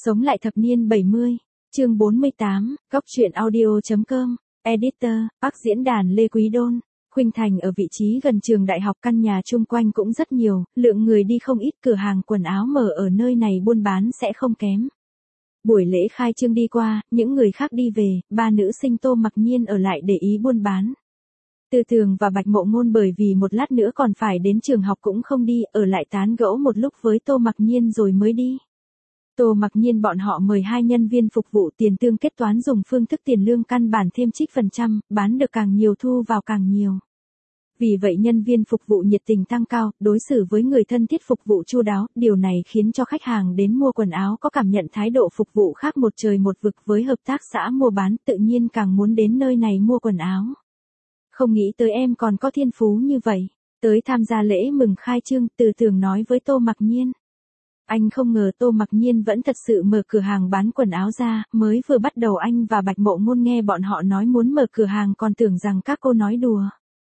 Sống lại thập niên 70, chương 48, góc truyện audio.com, editor, Bắc diễn đàn Lê Quý Đôn. Khuynh Thành ở vị trí gần trường đại học, căn nhà chung quanh cũng rất nhiều, lượng người đi không ít, cửa hàng quần áo mở ở nơi này buôn bán sẽ không kém. Buổi lễ khai trương đi qua, những người khác đi về, ba nữ sinh Tô Mặc Nhiên ở lại để ý buôn bán. Tư Tường và Bạch Mộ Ngôn bởi vì một lát nữa còn phải đến trường học cũng không đi, ở lại tán gẫu một lúc với Tô Mặc Nhiên rồi mới đi. Tô Mặc Nhiên bọn họ mời 2 nhân viên phục vụ, tiền tương kết toán dùng phương thức tiền lương căn bản thêm trích phần trăm, bán được càng nhiều thu vào càng nhiều. Vì vậy nhân viên phục vụ nhiệt tình tăng cao, đối xử với người thân thiết, phục vụ chu đáo, điều này khiến cho khách hàng đến mua quần áo có cảm nhận thái độ phục vụ khác một trời một vực với hợp tác xã mua bán, tự nhiên càng muốn đến nơi này mua quần áo. Không nghĩ tới em còn có thiên phú như vậy. Tới tham gia lễ mừng khai trương, Tư Tường nói với Tô Mặc Nhiên. Anh không ngờ Tô Mặc Nhiên vẫn thật sự mở cửa hàng bán quần áo ra, mới vừa bắt đầu anh và Bạch Mộ Ngôn nghe bọn họ nói muốn mở cửa hàng còn tưởng rằng các cô nói đùa.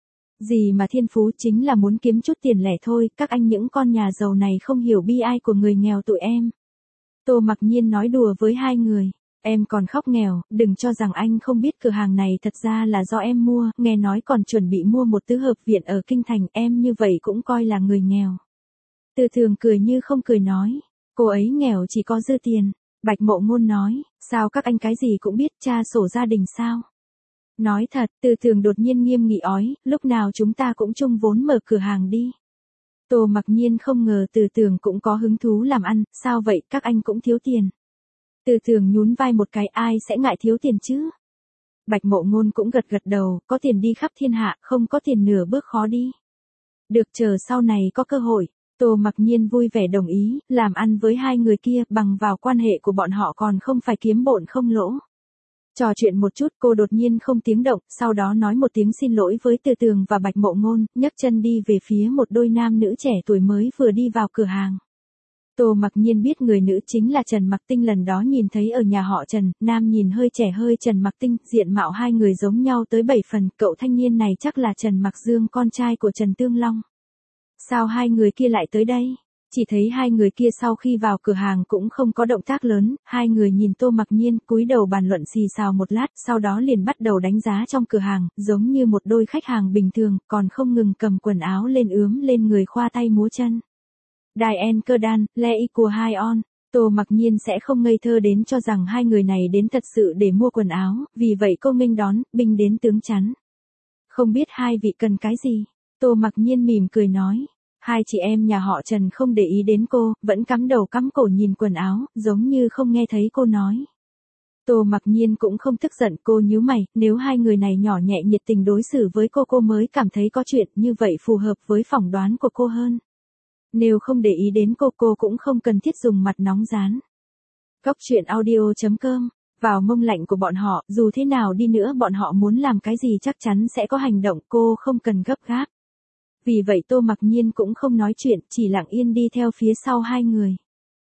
Gì mà thiên phú, chính là muốn kiếm chút tiền lẻ thôi, các anh những con nhà giàu này không hiểu bi ai của người nghèo tụi em. Tô Mặc Nhiên nói đùa với 2 người. Em còn khóc nghèo, đừng cho rằng anh không biết cửa hàng này thật ra là do em mua, nghe nói còn chuẩn bị mua một tứ hợp viện ở Kinh Thành, em như vậy cũng coi là người nghèo. Tư Tường cười như không cười nói, cô ấy nghèo chỉ có dư tiền. Bạch Mộ Ngôn nói, sao các anh cái gì cũng biết, tra sổ gia đình sao? Nói thật, Tư Tường đột nhiên nghiêm nghị ói, lúc nào chúng ta cũng chung vốn mở cửa hàng đi. Tô Mặc Nhiên không ngờ Tư Tường cũng có hứng thú làm ăn, sao vậy, các anh cũng thiếu tiền. Tư Tường nhún vai một cái, ai sẽ ngại thiếu tiền chứ? Bạch Mộ Ngôn cũng gật gật đầu, có tiền đi khắp thiên hạ, không có tiền nửa bước khó đi. Được, chờ sau này có cơ hội. Tô Mặc Nhiên vui vẻ đồng ý, làm ăn với 2 người kia, bằng vào quan hệ của bọn họ còn không phải kiếm bộn không lỗ. Trò chuyện một chút, cô đột nhiên không tiếng động, sau đó nói một tiếng xin lỗi với Tư Tường và Bạch Mộ Ngôn, nhấc chân đi về phía một đôi nam nữ trẻ tuổi mới vừa đi vào cửa hàng. Tô Mặc Nhiên biết người nữ chính là Trần Mặc Tinh, lần đó nhìn thấy ở nhà họ Trần, nam nhìn hơi trẻ hơi Trần Mặc Tinh, diện mạo 2 người giống nhau tới 7 phần, cậu thanh niên này chắc là Trần Mặc Dương, con trai của Trần Tương Long. Sao 2 người kia lại tới đây? Chỉ thấy 2 người kia sau khi vào cửa hàng cũng không có động tác lớn, 2 người nhìn Tô Mặc Nhiên, cúi đầu bàn luận xì xào một lát, sau đó liền bắt đầu đánh giá trong cửa hàng, giống như một đôi khách hàng bình thường, còn không ngừng cầm quần áo lên ướm lên người khoa tay múa chân. Diane Kerdan, Lei của Hai On. Tô Mặc Nhiên sẽ không ngây thơ đến cho rằng 2 người này đến thật sự để mua quần áo, vì vậy cô nghênh đón, binh đến tướng chắn. Không biết 2 vị cần cái gì? Tô Mặc Nhiên mỉm cười nói. 2 chị em nhà họ Trần không để ý đến cô, vẫn cắm đầu cắm cổ nhìn quần áo, giống như không nghe thấy cô nói. Tô Mặc Nhiên cũng không tức giận, cô nhíu mày, nếu 2 người này nhỏ nhẹ nhiệt tình đối xử với cô mới cảm thấy có chuyện, như vậy phù hợp với phỏng đoán của cô hơn. Nếu không để ý đến cô cũng không cần thiết dùng mặt nóng rán. Góc truyện audio.com, vào mông lạnh của bọn họ, dù thế nào đi nữa bọn họ muốn làm cái gì chắc chắn sẽ có hành động, cô không cần gấp gáp. Vì vậy Tô Mặc Nhiên cũng không nói chuyện, chỉ lặng yên đi theo phía sau 2 người.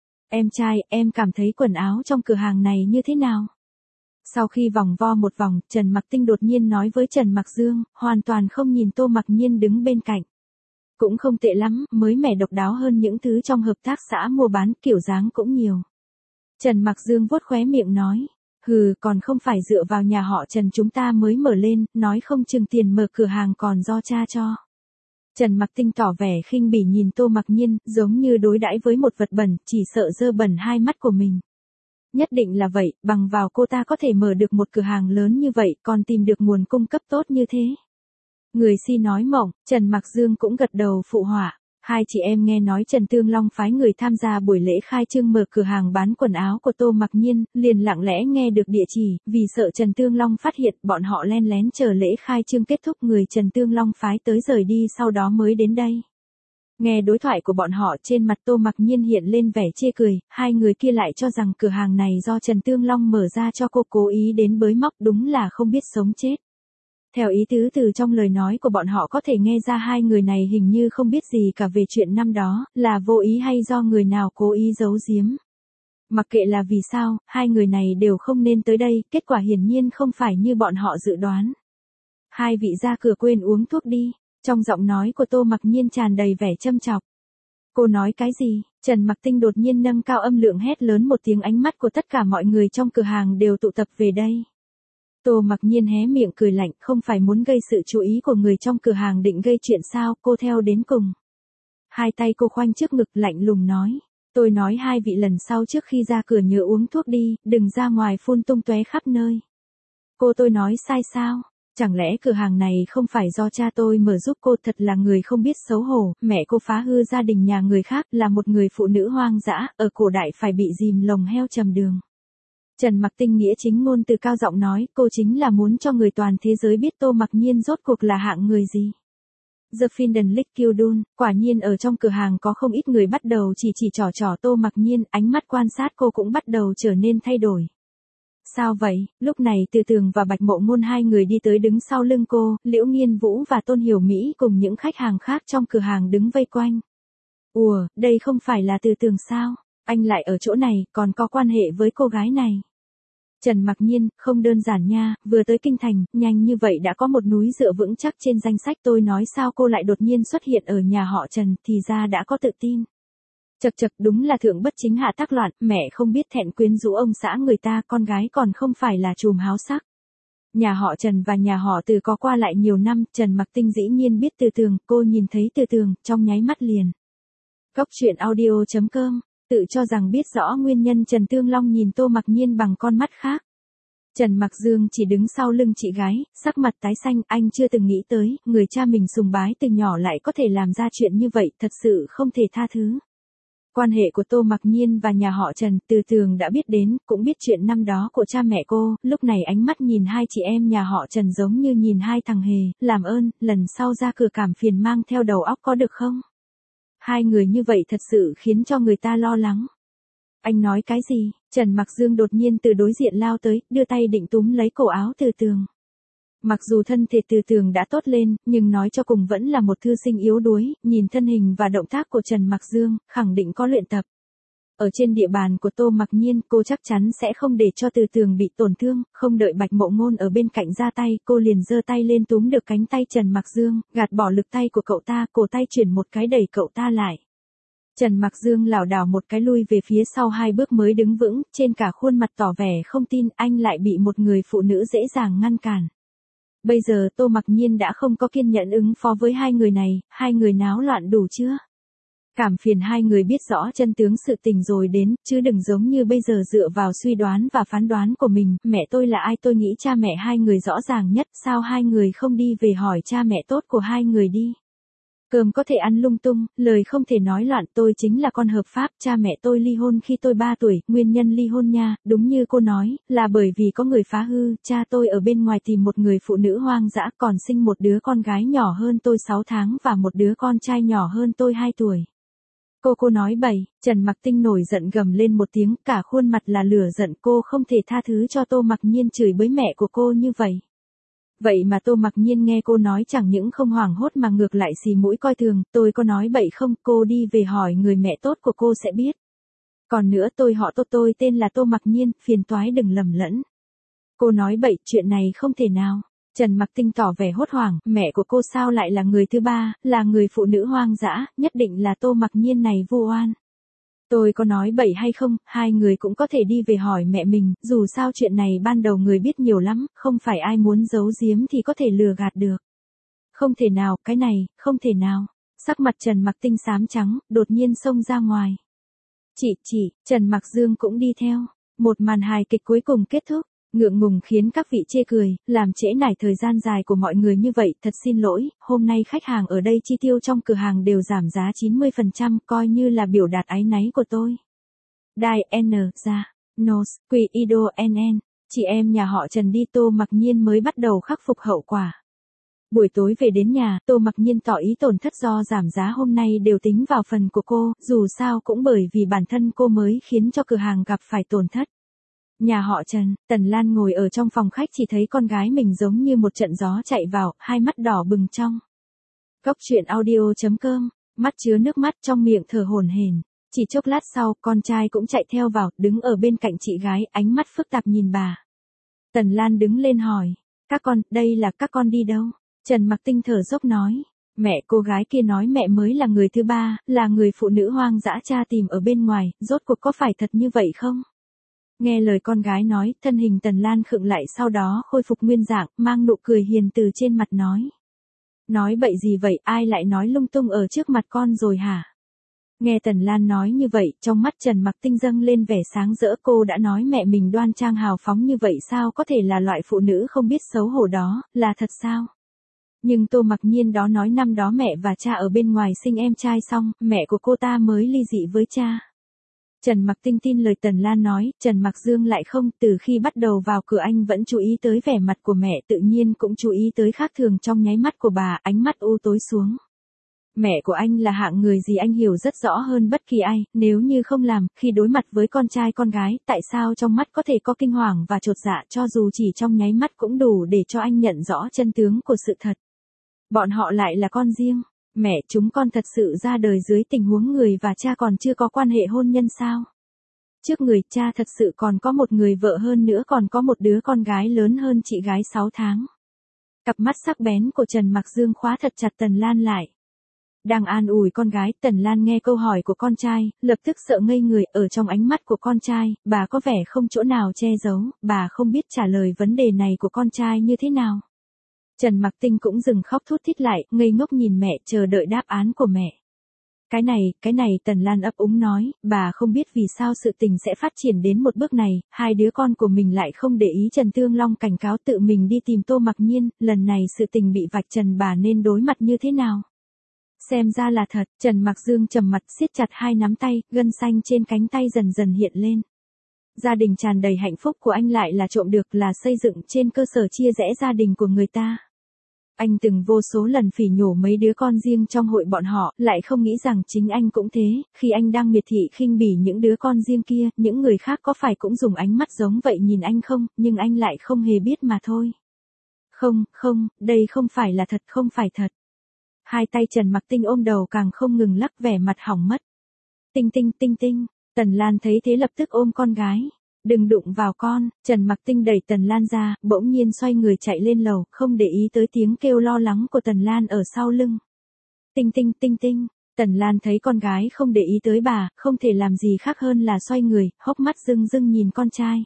Em trai, em cảm thấy quần áo trong cửa hàng này như thế nào? Sau khi vòng vo một vòng, Trần Mặc Tinh đột nhiên nói với Trần Mặc Dương, hoàn toàn không nhìn Tô Mặc Nhiên đứng bên cạnh. Cũng không tệ lắm, mới mẻ độc đáo hơn những thứ trong hợp tác xã mua bán, kiểu dáng cũng nhiều. Trần Mặc Dương vuốt khóe miệng nói, còn không phải dựa vào nhà họ Trần chúng ta mới mở lên, nói không chừng tiền mở cửa hàng còn do cha cho. Trần Mặc Tinh tỏ vẻ khinh bỉ nhìn Tô Mặc Nhiên, giống như đối đãi với một vật bẩn, chỉ sợ dơ bẩn 2 mắt của mình. Nhất định là vậy, bằng vào cô ta có thể mở được một cửa hàng lớn như vậy, còn tìm được nguồn cung cấp tốt như thế. Người si nói mộng, Trần Mặc Dương cũng gật đầu phụ họa. 2 chị em nghe nói Trần Tương Long phái người tham gia buổi lễ khai trương mở cửa hàng bán quần áo của Tô Mặc Nhiên, liền lặng lẽ nghe được địa chỉ, vì sợ Trần Tương Long phát hiện, bọn họ len lén chờ lễ khai trương kết thúc, người Trần Tương Long phái tới rời đi sau đó mới đến đây. Nghe đối thoại của bọn họ, trên mặt Tô Mặc Nhiên hiện lên vẻ chê cười, 2 người kia lại cho rằng cửa hàng này do Trần Tương Long mở ra cho cô, cố ý đến bới móc, đúng là không biết sống chết. Theo ý tứ từ trong lời nói của bọn họ có thể nghe ra 2 người này hình như không biết gì cả về chuyện năm đó, là vô ý hay do người nào cố ý giấu giếm. Mặc kệ là vì sao, 2 người này đều không nên tới đây, kết quả hiển nhiên không phải như bọn họ dự đoán. 2 vị ra cửa quên uống thuốc đi, trong giọng nói của Tô Mặc Nhiên tràn đầy vẻ châm chọc. Cô nói cái gì? Trần Mặc Tinh đột nhiên nâng cao âm lượng hét lớn một tiếng, ánh mắt của tất cả mọi người trong cửa hàng đều tụ tập về đây. Tô Mặc Nhiên hé miệng cười lạnh, không phải muốn gây sự chú ý của người trong cửa hàng định gây chuyện sao, cô theo đến cùng. Hai tay cô khoanh trước ngực lạnh lùng nói. Tôi nói hai vị lần sau trước khi ra cửa nhớ uống thuốc đi, đừng ra ngoài phun tung tóe khắp nơi. Tôi nói sai sao? Chẳng lẽ cửa hàng này không phải do cha tôi mở giúp cô? Thật là người không biết xấu hổ, mẹ cô phá hư gia đình nhà người khác, là một người phụ nữ hoang dã, ở cổ đại phải bị dìm lồng heo trầm đường. Trần Mặc Tinh nghĩa chính ngôn từ cao giọng nói, cô chính là muốn cho người toàn thế giới biết Tô Mặc Nhiên rốt cuộc là hạng người gì. The Finden Lick Kildun, quả nhiên ở trong cửa hàng có không ít người bắt đầu chỉ trỏ Tô Mặc Nhiên, ánh mắt quan sát cô cũng bắt đầu trở nên thay đổi. Sao vậy? Lúc này Từ Tường và Bạch Mộ Ngôn hai người đi tới đứng sau lưng cô, Liễu Nghiên Vũ và Tôn Hiểu Mỹ cùng những khách hàng khác trong cửa hàng đứng vây quanh. Ủa, đây không phải là Từ Tường sao? Anh lại ở chỗ này, còn có quan hệ với cô gái này. Trần Mặc Nhiên, không đơn giản nha, vừa tới kinh thành, nhanh như vậy đã có một núi dựa vững chắc trên danh sách. Tôi nói sao cô lại đột nhiên xuất hiện ở nhà họ Trần, thì ra đã có tự tin. Chật chật, đúng là thượng bất chính hạ tác loạn, mẹ không biết thẹn quyến rũ ông xã người ta, con gái còn không phải là chùm háo sắc. Nhà họ Trần và nhà họ Từ có qua lại nhiều năm, Trần Mặc Tinh dĩ nhiên biết Từ Tường, cô nhìn thấy Từ Tường, trong nháy mắt liền. Cóc truyện audio.com, tự cho rằng biết rõ nguyên nhân. Trần Tương Long nhìn Tô Mặc Nhiên bằng con mắt khác. Trần Mặc Dương chỉ đứng sau lưng chị gái, sắc mặt tái xanh, anh chưa từng nghĩ tới, người cha mình sùng bái từ nhỏ lại có thể làm ra chuyện như vậy, thật sự không thể tha thứ. Quan hệ của Tô Mặc Nhiên và nhà họ Trần, Từ Tường đã biết đến, cũng biết chuyện năm đó của cha mẹ cô, lúc này ánh mắt nhìn hai chị em nhà họ Trần giống như nhìn hai thằng hề, làm ơn, lần sau ra cửa cảm phiền mang theo đầu óc có được không? Hai người như vậy thật sự khiến cho người ta lo lắng. Anh nói cái gì? Trần Mặc Dương đột nhiên từ đối diện lao tới, đưa tay định túm lấy cổ áo Từ Tường. Mặc dù thân thể Từ Tường đã tốt lên, nhưng nói cho cùng vẫn là một thư sinh yếu đuối, nhìn thân hình và động tác của Trần Mặc Dương, khẳng định có luyện tập. Ở trên địa bàn của Tô Mặc Nhiên, cô chắc chắn sẽ không để cho Từ Tường bị tổn thương, không đợi Bạch Mộ Ngôn ở bên cạnh ra tay, cô liền giơ tay lên túm được cánh tay Trần Mặc Dương, gạt bỏ lực tay của cậu ta, cổ tay chuyển một cái đẩy cậu ta lại. Trần Mặc Dương lảo đảo một cái lui về phía sau hai bước mới đứng vững, trên cả khuôn mặt tỏ vẻ không tin, anh lại bị một người phụ nữ dễ dàng ngăn cản. Bây giờ Tô Mặc Nhiên đã không có kiên nhẫn ứng phó với hai người này, hai người náo loạn đủ chưa? Cảm phiền hai người biết rõ chân tướng sự tình rồi đến, chứ đừng giống như bây giờ dựa vào suy đoán và phán đoán của mình. Mẹ tôi là ai? Tôi nghĩ cha mẹ hai người rõ ràng nhất, sao hai người không đi về hỏi cha mẹ tốt của hai người đi? Cơm có thể ăn lung tung, lời không thể nói loạn. Tôi chính là con hợp pháp, cha mẹ tôi ly hôn khi tôi 3 tuổi, nguyên nhân ly hôn nha, đúng như cô nói, là bởi vì có người phá hư, cha tôi ở bên ngoài tìm một người phụ nữ hoang dã, còn sinh một đứa con gái nhỏ hơn tôi 6 tháng và một đứa con trai nhỏ hơn tôi 2 tuổi. Cô nói bậy. Trần Mặc Tinh nổi giận gầm lên một tiếng, cả khuôn mặt là lửa giận. Cô không thể tha thứ cho Tô Mặc Nhiên chửi bới mẹ của cô như vậy. Vậy mà Tô Mặc Nhiên nghe cô nói chẳng những không hoảng hốt mà ngược lại xì mũi coi thường. Tôi có nói bậy không? Cô đi về hỏi người mẹ tốt của cô sẽ biết. Còn nữa, tôi họ Tô, tôi tên là Tô Mặc Nhiên, phiền toái đừng lầm lẫn. Cô nói bậy, chuyện này không thể nào. Trần Mặc Tinh tỏ vẻ hốt hoảng, mẹ của cô sao lại là người thứ ba, là người phụ nữ hoang dã, nhất định là Tô Mặc Nhiên này vu oan. Tôi có nói bậy hay không, hai người cũng có thể đi về hỏi mẹ mình, dù sao chuyện này ban đầu người biết nhiều lắm, không phải ai muốn giấu giếm thì có thể lừa gạt được. Không thể nào, cái này, không thể nào. Sắc mặt Trần Mặc Tinh xám trắng, đột nhiên xông ra ngoài. Chị, Trần Mặc Dương cũng đi theo. Một màn hài kịch cuối cùng kết thúc. Ngượng ngùng khiến các vị chê cười, làm trễ nải thời gian dài của mọi người như vậy, thật xin lỗi, hôm nay khách hàng ở đây chi tiêu trong cửa hàng đều giảm giá 90%, coi như là biểu đạt áy náy của tôi. Đài N, ra, Nos, Quy Ido NN, chị em nhà họ Trần đi. Tô Mặc Nhiên mới bắt đầu khắc phục hậu quả. Buổi tối về đến nhà, Tô Mặc Nhiên tỏ ý tổn thất do giảm giá hôm nay đều tính vào phần của cô, dù sao cũng bởi vì bản thân cô mới khiến cho cửa hàng gặp phải tổn thất. Nhà họ Trần, Tần Lan ngồi ở trong phòng khách chỉ thấy con gái mình giống như một trận gió chạy vào, hai mắt đỏ bừng trong. Cóc truyện audio.com, mắt chứa nước mắt trong miệng thở hổn hển. Chỉ chốc lát sau, con trai cũng chạy theo vào, đứng ở bên cạnh chị gái, ánh mắt phức tạp nhìn bà. Tần Lan đứng lên hỏi, các con, đây là các con đi đâu? Trần Mặc Tinh thở dốc nói, Mẹ cô gái kia nói mẹ mới là người thứ ba, là người phụ nữ hoang dã cha tìm ở bên ngoài, rốt cuộc có phải thật như vậy không? Nghe lời con gái nói, thân hình Tần Lan khựng lại sau đó khôi phục nguyên dạng, mang nụ cười hiền từ trên mặt nói. Nói bậy gì vậy, ai lại nói lung tung ở trước mặt con rồi hả? Nghe Tần Lan nói như vậy, trong mắt Trần Mặc Tinh dâng lên vẻ sáng rỡ, cô đã nói mẹ mình đoan trang hào phóng như vậy sao có thể là loại phụ nữ không biết xấu hổ đó, là thật sao? Nhưng Tô Mặc Nhiên đó nói năm đó mẹ và cha ở bên ngoài sinh em trai xong, mẹ của cô ta mới ly dị với cha. Trần Mặc Tinh tin lời Tần Lan nói, Trần Mặc Dương lại không, từ khi bắt đầu vào cửa anh vẫn chú ý tới vẻ mặt của mẹ, tự nhiên cũng chú ý tới khác thường trong nháy mắt của bà, ánh mắt u tối xuống. Mẹ của anh là hạng người gì anh hiểu rất rõ hơn bất kỳ ai, nếu như không làm, khi đối mặt với con trai con gái, tại sao trong mắt có thể có kinh hoàng và chột dạ cho dù chỉ trong nháy mắt cũng đủ để cho anh nhận rõ chân tướng của sự thật. Bọn họ lại là con riêng. Mẹ chúng con thật sự ra đời dưới tình huống người và cha còn chưa có quan hệ hôn nhân sao? Trước người cha thật sự còn có một người vợ hơn nữa, còn có một đứa con gái lớn hơn chị gái 6 tháng. Cặp mắt sắc bén của Trần Mặc Dương khóa thật chặt Tần Lan lại. Đang an ủi con gái, Tần Lan nghe câu hỏi của con trai, lập tức sợ ngây người, ở trong ánh mắt của con trai, bà có vẻ không chỗ nào che giấu, bà không biết trả lời vấn đề này của con trai như thế nào. Trần Mặc Tinh cũng dừng khóc thút thít lại, ngây ngốc nhìn mẹ chờ đợi đáp án của mẹ. Cái này Tần Lan ấp úng nói, bà không biết vì sao sự tình sẽ phát triển đến một bước này, hai đứa con của mình lại không để ý. Trần Tương Long cảnh cáo tự mình đi tìm Tô Mặc Nhiên, lần này sự tình bị vạch trần bà nên đối mặt như thế nào? Xem ra là thật, Trần Mặc Dương trầm mặt siết chặt hai nắm tay, gân xanh trên cánh tay dần dần hiện lên. Gia đình tràn đầy hạnh phúc của anh lại là trộm được, là xây dựng trên cơ sở chia rẽ gia đình của người ta. Anh từng vô số lần phỉ nhổ mấy đứa con riêng trong hội bọn họ, lại không nghĩ rằng chính anh cũng thế, khi anh đang miệt thị khinh bỉ những đứa con riêng kia, những người khác có phải cũng dùng ánh mắt giống vậy nhìn anh không, nhưng anh lại không hề biết mà thôi. Không, đây không phải là thật, không phải thật. Hai tay Trần Mặc Tinh ôm đầu càng không ngừng lắc, vẻ mặt hỏng mất. Tinh, Tần Lan thấy thế lập tức ôm con gái. Đừng đụng vào con, Trần Mặc Tinh đẩy Tần Lan ra, bỗng nhiên xoay người chạy lên lầu, không để ý tới tiếng kêu lo lắng của Tần Lan ở sau lưng. Tinh, Tần Lan thấy con gái không để ý tới bà, không thể làm gì khác hơn là xoay người, hốc mắt rưng nhìn con trai.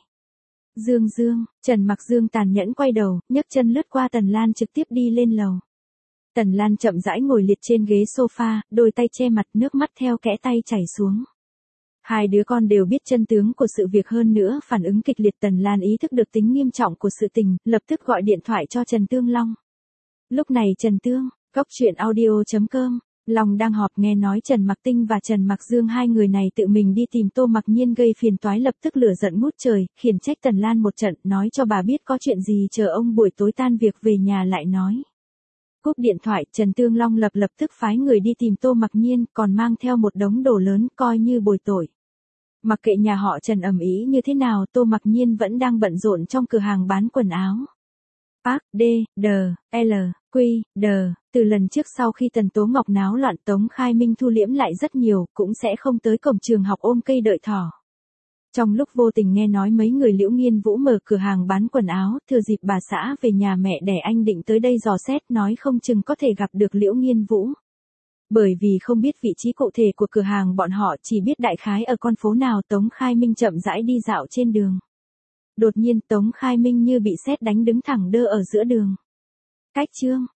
Dương, Trần Mặc Dương tàn nhẫn quay đầu, nhấc chân lướt qua Tần Lan trực tiếp đi lên lầu. Tần Lan chậm rãi ngồi liệt trên ghế sofa, đôi tay che mặt, nước mắt theo kẽ tay chảy xuống. Hai đứa con đều biết chân tướng của sự việc, hơn nữa phản ứng kịch liệt. Tần Lan ý thức được tính nghiêm trọng của sự tình, lập tức gọi điện thoại cho Trần Tương Long. Lúc này Trần Tương, goctruyện.audio.com, Long đang họp, nghe nói Trần Mặc Tinh và Trần Mặc Dương hai người này tự mình đi tìm Tô Mặc Nhiên gây phiền toái, lập tức lửa giận ngút trời, khiển trách Tần Lan một trận, nói cho bà biết có chuyện gì chờ ông buổi tối tan việc về nhà lại nói. Cúp điện thoại, Trần Tương Long lập tức phái người đi tìm Tô Mặc Nhiên, còn mang theo một đống đồ lớn coi như bồi tội. Mặc kệ nhà họ Trần ầm ĩ như thế nào, Tô Mặc Nhiên vẫn đang bận rộn trong cửa hàng bán quần áo. Park D, D, L, Q, D, từ lần trước sau khi Tần Tố Ngọc náo loạn, Tống Khai Minh thu liễm lại rất nhiều, cũng sẽ không tới cổng trường học ôm cây đợi thỏ. Trong lúc vô tình nghe nói mấy người Liễu Nghiên Vũ mở cửa hàng bán quần áo, thừa dịp bà xã về nhà mẹ đẻ anh định tới đây dò xét, nói không chừng có thể gặp được Liễu Nghiên Vũ. Bởi vì không biết vị trí cụ thể của cửa hàng bọn họ, chỉ biết đại khái ở con phố nào, Tống Khai Minh chậm rãi đi dạo trên đường. Đột nhiên Tống Khai Minh như bị sét đánh đứng thẳng đơ ở giữa đường. Cách chương